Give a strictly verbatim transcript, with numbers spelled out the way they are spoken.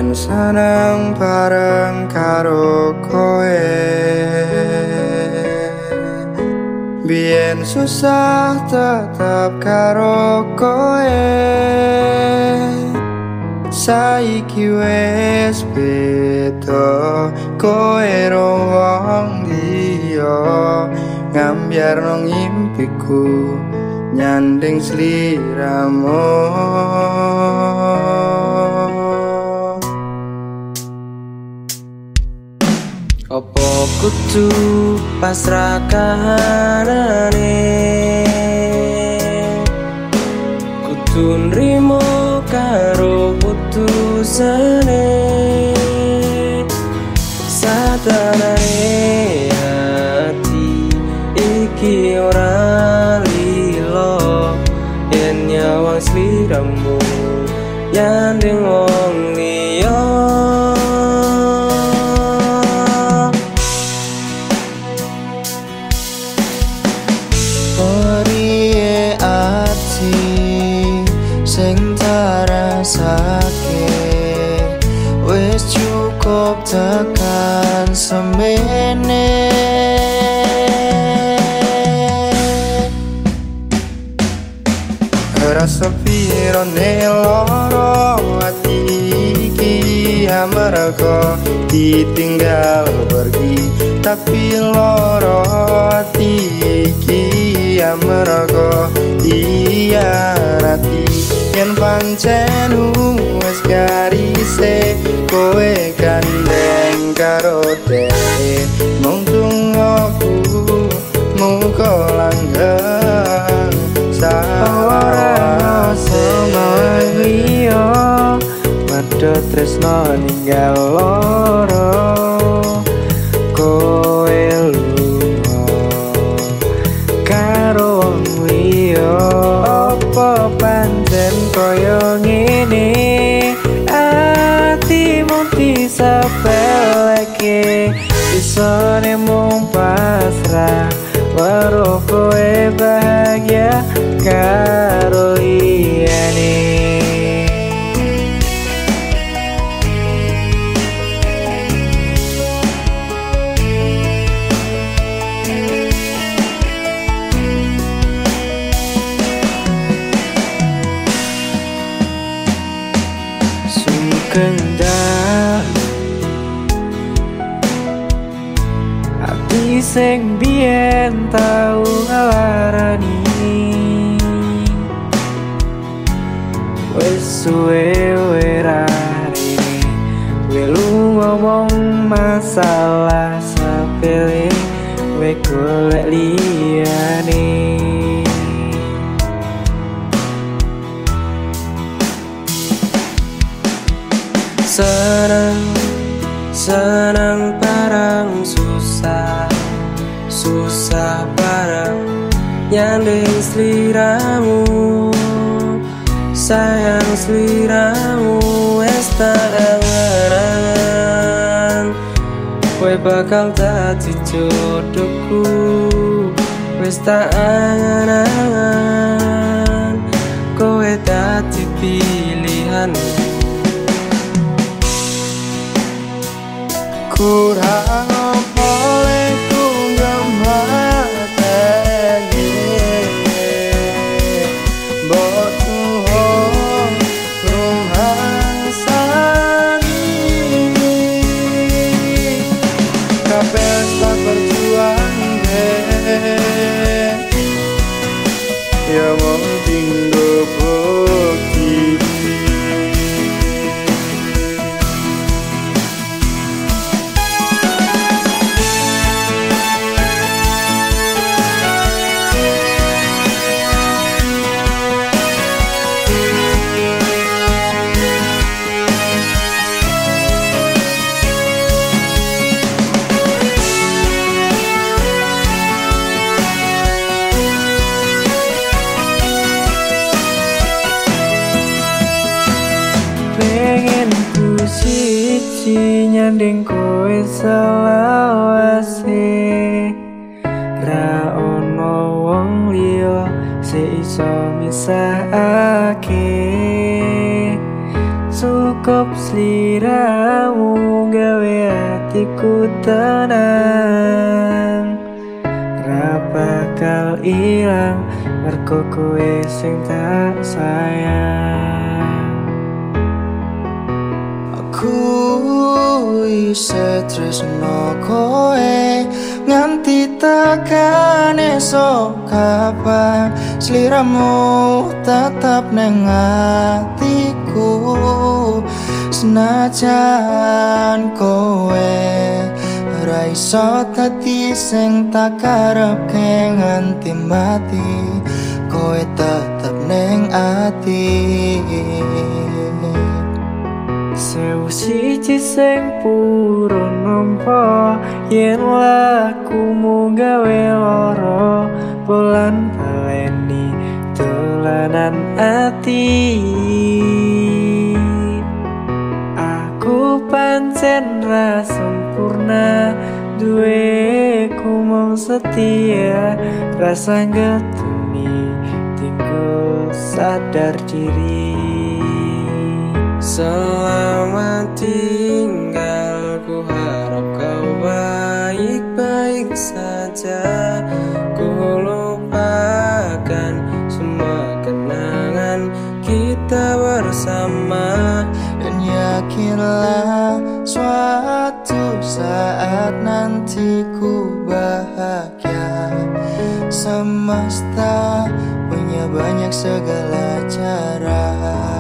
Biyen seneng bareng karo kowe, biyen susah tetap karo kowe. Saiki wis beda, kowe wong liya, ngambyarno ngimpiku nyanding sliramu. Opo kudu pasrah kahanane, kudu nrimo karo putusane. Sadanane hati iki ora lilo, yen nyawang sliramu nyanding wong liya. Oriye ati sing tarasake, wis cukup tekan semene. Rasa pirone loro ati iki amarga ditinggal pergi, tapi loro ati iki amarga diarati. Yen pancen wis garise kowe gandeng karo dhewe, mung tunggu muga langgeng ora semawang liya. Padha tresno ninggal loro, kowe lunga karo wong liya. Apa pancen koyo ngene, atimu disepelke, isone mung pasrah weruh kowe bahagia karo liyane. Sugeng dalu ati sing biyen tau nglarani, wis suwe werane kowe ngomong masalah sepele, kowe golek liyane. Seneng, seneng bareng susah, susah bareng nyanding sliramu. Sayang sliramu wis tak angen-angen, kowe bakal dadi jodohku. Wis tak angen-angen, kowe dadi pilihanku. Kurang apa leku ngemateni, botuh rumangsani. Kabeh tak berjuang deh, ya mung tinggo bukti. Siji nyanding kowe selawase, ra ono wong liya se iso misahake. Cukup sliramu gawe hatiku tenang, ra bakal ilang mergo kowe sing tak sayang. Aku isih tresno kowe nganti tekan esok kapan, sliramu tetap neng atiku. Senajan kowe ra iso dadi sing tak karepke nganti mati, kowe tetep neng ati. Sewu siji sing purun nampa yen lakumu gawe lara, bulan baleni dolanan ati. Aku pancen ra sempurna, duwe kumong setia, rasa ngetuni tinggal sadar diri. Selamat tinggal, ku harap kau baik-baik saja. Ku lupakan semua kenangan kita bersama, dan yakinlah suatu saat nanti ku bahagia. Semesta punya banyak segala cara.